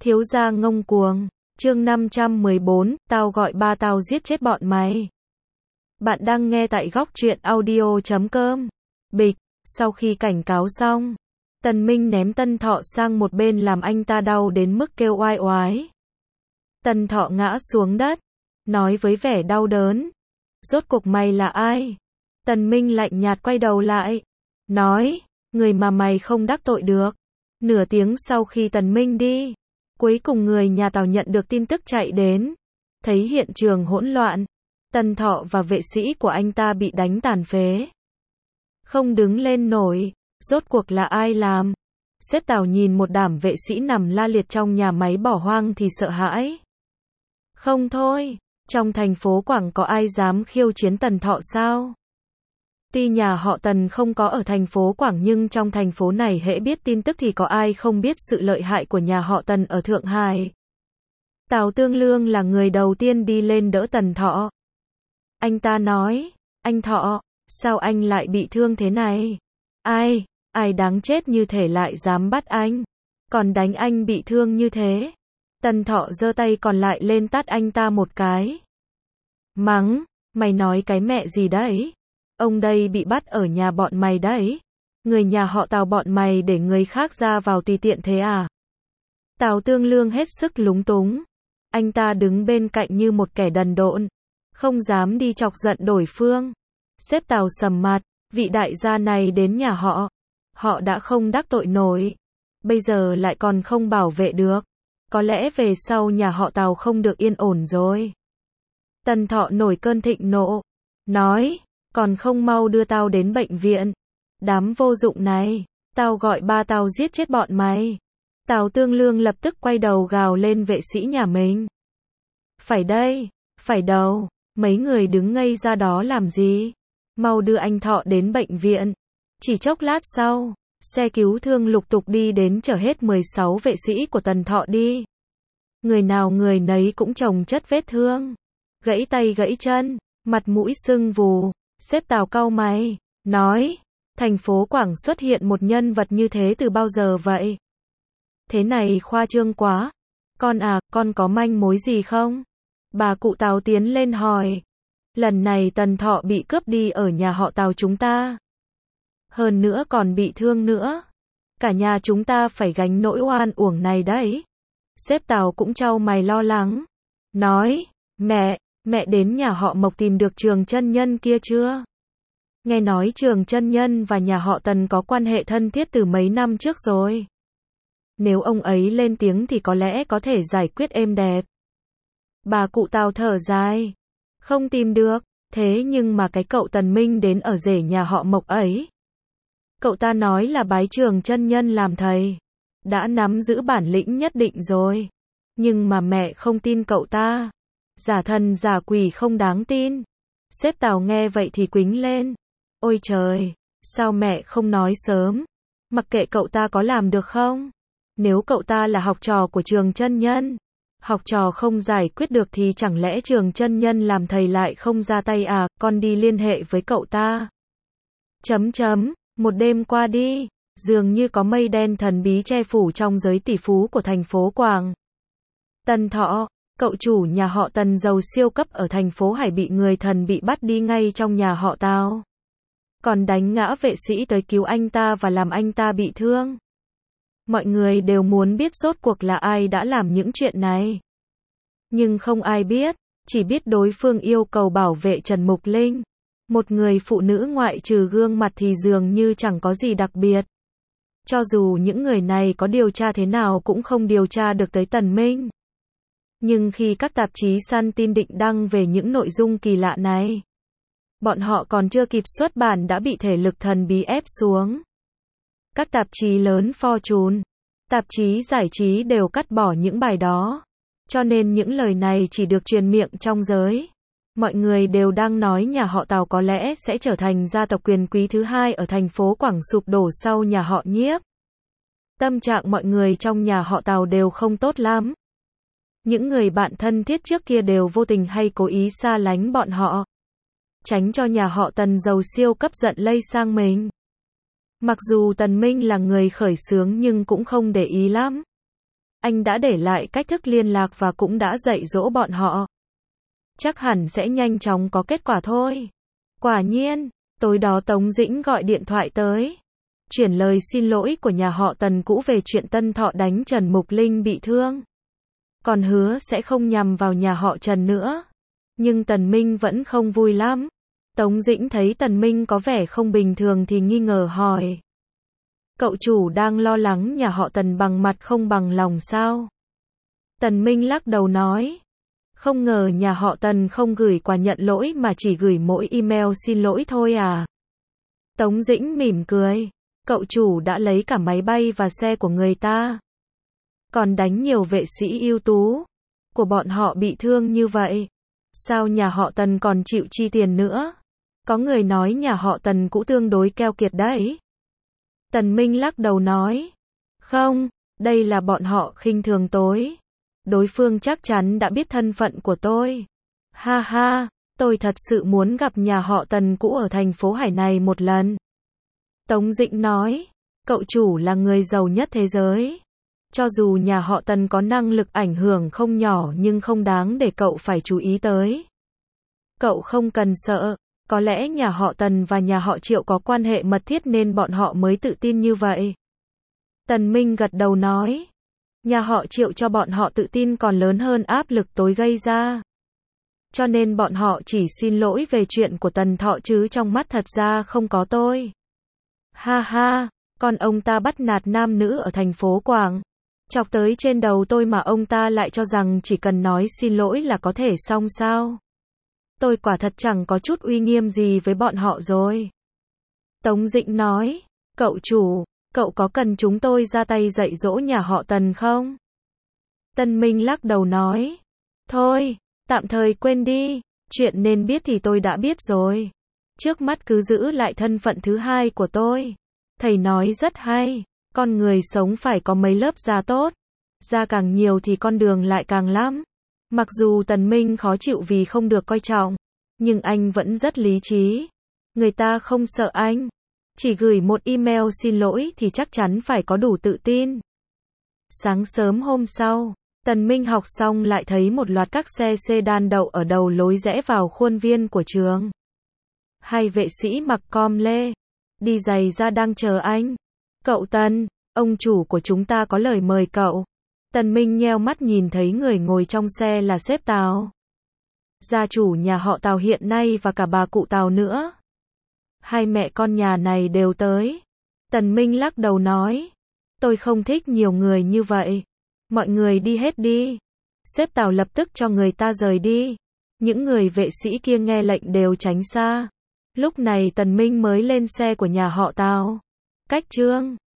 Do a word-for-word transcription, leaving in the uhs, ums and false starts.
Thiếu gia ngông cuồng. Chương năm trăm mười bốn, tao gọi ba tao giết chết bọn mày. Bạn đang nghe tại góc truyện audio chấm com. Bịch, sau khi cảnh cáo xong, Tần Minh ném Tân Thọ sang một bên làm anh ta đau đến mức kêu oai oái. Tân Thọ ngã xuống đất, nói với vẻ đau đớn. Rốt cuộc mày là ai? Tần Minh lạnh nhạt quay đầu lại, nói, người mà mày không đắc tội được. Nửa tiếng sau khi Tần Minh đi, cuối cùng người nhà Tào nhận được tin tức chạy đến. Thấy hiện trường hỗn loạn, Tân Thọ và vệ sĩ của anh ta bị đánh tàn phế. Không đứng lên nổi, rốt cuộc là ai làm? Sếp Tào nhìn một đám vệ sĩ nằm la liệt trong nhà máy bỏ hoang thì sợ hãi. Không thôi, trong thành phố Quảng có ai dám khiêu chiến Tần Thọ sao? Tuy nhà họ Tần không có ở thành phố Quảng nhưng trong thành phố này hễ biết tin tức thì có ai không biết sự lợi hại của nhà họ Tần ở Thượng Hải. Tào Tương Lương là người đầu tiên đi lên đỡ Tần Thọ. Anh ta nói, anh Thọ, sao anh lại bị thương thế này? Ai, ai đáng chết như thể lại dám bắt anh, còn đánh anh bị thương như thế? Tần Thọ giơ tay còn lại lên tát anh ta một cái. Mắng, mày nói cái mẹ gì đấy? Ông đây bị bắt ở nhà bọn mày đấy. Người nhà họ Tào bọn mày để người khác ra vào tùy tiện thế à? Tào Tương Lương hết sức lúng túng. Anh ta đứng bên cạnh như một kẻ đần độn, không dám đi chọc giận đối phương. Sếp Tào sầm mặt, vị đại gia này đến nhà họ, họ đã không đắc tội nổi, bây giờ lại còn không bảo vệ được. Có lẽ về sau nhà họ Tào không được yên ổn rồi. Tần Thọ nổi cơn thịnh nộ, nói, còn không mau đưa tao đến bệnh viện. Đám vô dụng này, tao gọi ba tao giết chết bọn mày. Tào Tương Lương lập tức quay đầu gào lên vệ sĩ nhà mình. Phải đây, phải đâu, mấy người đứng ngây ra đó làm gì? Mau đưa anh Thọ đến bệnh viện. Chỉ chốc lát sau, xe cứu thương lục tục đi đến chở hết mười sáu vệ sĩ của Tần Thọ đi. Người nào người nấy cũng chồng chất vết thương, gãy tay gãy chân, mặt mũi sưng vù. Sếp Tào cau mày, nói, thành phố Quảng xuất hiện một nhân vật như thế từ bao giờ vậy? Thế này khoa trương quá. Con à, con có manh mối gì không? Bà cụ Tào tiến lên hỏi. Lần này Tần Thọ bị cướp đi ở nhà họ Tào chúng ta. Hơn nữa còn bị thương nữa. Cả nhà chúng ta phải gánh nỗi oan uổng này đấy. Sếp Tào cũng trao mày lo lắng. Nói, mẹ, mẹ đến nhà họ Mộc tìm được Trường Chân Nhân kia chưa? Nghe nói Trường Chân Nhân và nhà họ Tần có quan hệ thân thiết từ mấy năm trước rồi. Nếu ông ấy lên tiếng thì có lẽ có thể giải quyết êm đẹp. Bà cụ Tào thở dài. Không tìm được, thế nhưng mà cái cậu Tần Minh đến ở rể nhà họ Mộc ấy. Cậu ta nói là bái Trường Chân Nhân làm thầy. Đã nắm giữ bản lĩnh nhất định rồi. Nhưng mà mẹ không tin cậu ta. Giả thần giả quỷ không đáng tin. Sếp Tào nghe vậy thì quýnh lên. Ôi trời, sao mẹ không nói sớm? Mặc kệ cậu ta có làm được không? Nếu cậu ta là học trò của Trường Chân Nhân, học trò không giải quyết được thì chẳng lẽ Trường Chân Nhân làm thầy lại không ra tay à? Con đi liên hệ với cậu ta. Chấm chấm, một đêm qua đi, dường như có mây đen thần bí che phủ trong giới tỷ phú của thành phố Quảng. Tần Thọ, cậu chủ nhà họ Tần giàu siêu cấp ở thành phố Hải bị người thần bị bắt đi ngay trong nhà họ Tào. Còn đánh ngã vệ sĩ tới cứu anh ta và làm anh ta bị thương. Mọi người đều muốn biết rốt cuộc là ai đã làm những chuyện này. Nhưng không ai biết, chỉ biết đối phương yêu cầu bảo vệ Trần Mục Linh. Một người phụ nữ ngoại trừ gương mặt thì dường như chẳng có gì đặc biệt. Cho dù những người này có điều tra thế nào cũng không điều tra được tới Tần Minh. Nhưng khi các tạp chí săn tin định đăng về những nội dung kỳ lạ này, bọn họ còn chưa kịp xuất bản đã bị thể lực thần bí ép xuống. Các tạp chí lớn Fortune, tạp chí giải trí đều cắt bỏ những bài đó. Cho nên những lời này chỉ được truyền miệng trong giới. Mọi người đều đang nói nhà họ Tào có lẽ sẽ trở thành gia tộc quyền quý thứ hai ở thành phố Quảng sụp đổ sau nhà họ Nhiếp. Tâm trạng mọi người trong nhà họ Tào đều không tốt lắm. Những người bạn thân thiết trước kia đều vô tình hay cố ý xa lánh bọn họ. Tránh cho nhà họ Tần giàu siêu cấp giận lây sang mình. Mặc dù Tần Minh là người khởi xướng nhưng cũng không để ý lắm. anh đã để lại cách thức liên lạc và cũng đã dạy dỗ bọn họ. Chắc hẳn sẽ nhanh chóng có kết quả thôi. Quả nhiên, tối đó Tống Dĩnh gọi điện thoại tới. Chuyển lời xin lỗi của nhà họ Tần cũ về chuyện Tân Thọ đánh Trần Mục Linh bị thương. Còn hứa sẽ không nhằm vào nhà họ Trần nữa. Nhưng Tần Minh vẫn không vui lắm. Tống Dĩnh thấy Tần Minh có vẻ không bình thường thì nghi ngờ hỏi. Cậu chủ đang lo lắng nhà họ Tần bằng mặt không bằng lòng sao? Tần Minh lắc đầu nói. Không ngờ nhà họ Tần không gửi quà nhận lỗi mà chỉ gửi mỗi email xin lỗi thôi à? Tống Dĩnh mỉm cười. Cậu chủ đã lấy cả máy bay và xe của người ta. Còn đánh nhiều vệ sĩ ưu tú của bọn họ bị thương như vậy. Sao nhà họ Tần còn chịu chi tiền nữa? Có người nói nhà họ Tần cũng tương đối keo kiệt đấy. Tần Minh lắc đầu nói. Không, đây là bọn họ khinh thường tôi. Đối phương chắc chắn đã biết thân phận của tôi. Ha ha, tôi thật sự muốn gặp nhà họ Tần cũ ở thành phố Hải này một lần. Tống Dĩnh nói. Cậu chủ là người giàu nhất thế giới. Cho dù nhà họ Tần có năng lực ảnh hưởng không nhỏ nhưng không đáng để cậu phải chú ý tới. Cậu không cần sợ. Có lẽ nhà họ Tần và nhà họ Triệu có quan hệ mật thiết nên bọn họ mới tự tin như vậy. Tần Minh gật đầu nói. Nhà họ Triệu cho bọn họ tự tin còn lớn hơn áp lực tôi gây ra. Cho nên bọn họ chỉ xin lỗi về chuyện của Tần Thọ chứ trong mắt thật ra không có tôi. Ha ha, còn ông ta bắt nạt nam nữ ở thành phố Quảng. Chọc tới trên đầu tôi mà ông ta lại cho rằng chỉ cần nói xin lỗi là có thể xong sao? Tôi quả thật chẳng có chút uy nghiêm gì với bọn họ rồi. Tống Dĩnh nói. Cậu chủ, cậu có cần chúng tôi ra tay dạy dỗ nhà họ Tần không? Tân Minh lắc đầu nói. Thôi, tạm thời quên đi. Chuyện nên biết thì tôi đã biết rồi. Trước mắt cứ giữ lại thân phận thứ hai của tôi. Thầy nói rất hay. Con người sống phải có mấy lớp da tốt. Da càng nhiều thì con đường lại càng lắm. Mặc dù Tần Minh khó chịu vì không được coi trọng, nhưng anh vẫn rất lý trí. Người ta không sợ anh. Chỉ gửi một email xin lỗi thì chắc chắn phải có đủ tự tin. Sáng sớm hôm sau, Tần Minh học xong lại thấy một loạt các xe sedan đậu ở đầu lối rẽ vào khuôn viên của trường. Hai vệ sĩ mặc com lê, đi giày da đang chờ anh. Cậu Tần, ông chủ của chúng ta có lời mời cậu. Tần Minh nheo mắt nhìn thấy người ngồi trong xe là sếp Tào. Gia chủ nhà họ Tào hiện nay và cả bà cụ Tào nữa. Hai mẹ con nhà này đều tới. Tần Minh lắc đầu nói. Tôi không thích nhiều người như vậy. Mọi người đi hết đi. Sếp Tào lập tức cho người ta rời đi. Những người vệ sĩ kia nghe lệnh đều tránh xa. Lúc này Tần Minh mới lên xe của nhà họ Tào. Cách Trương.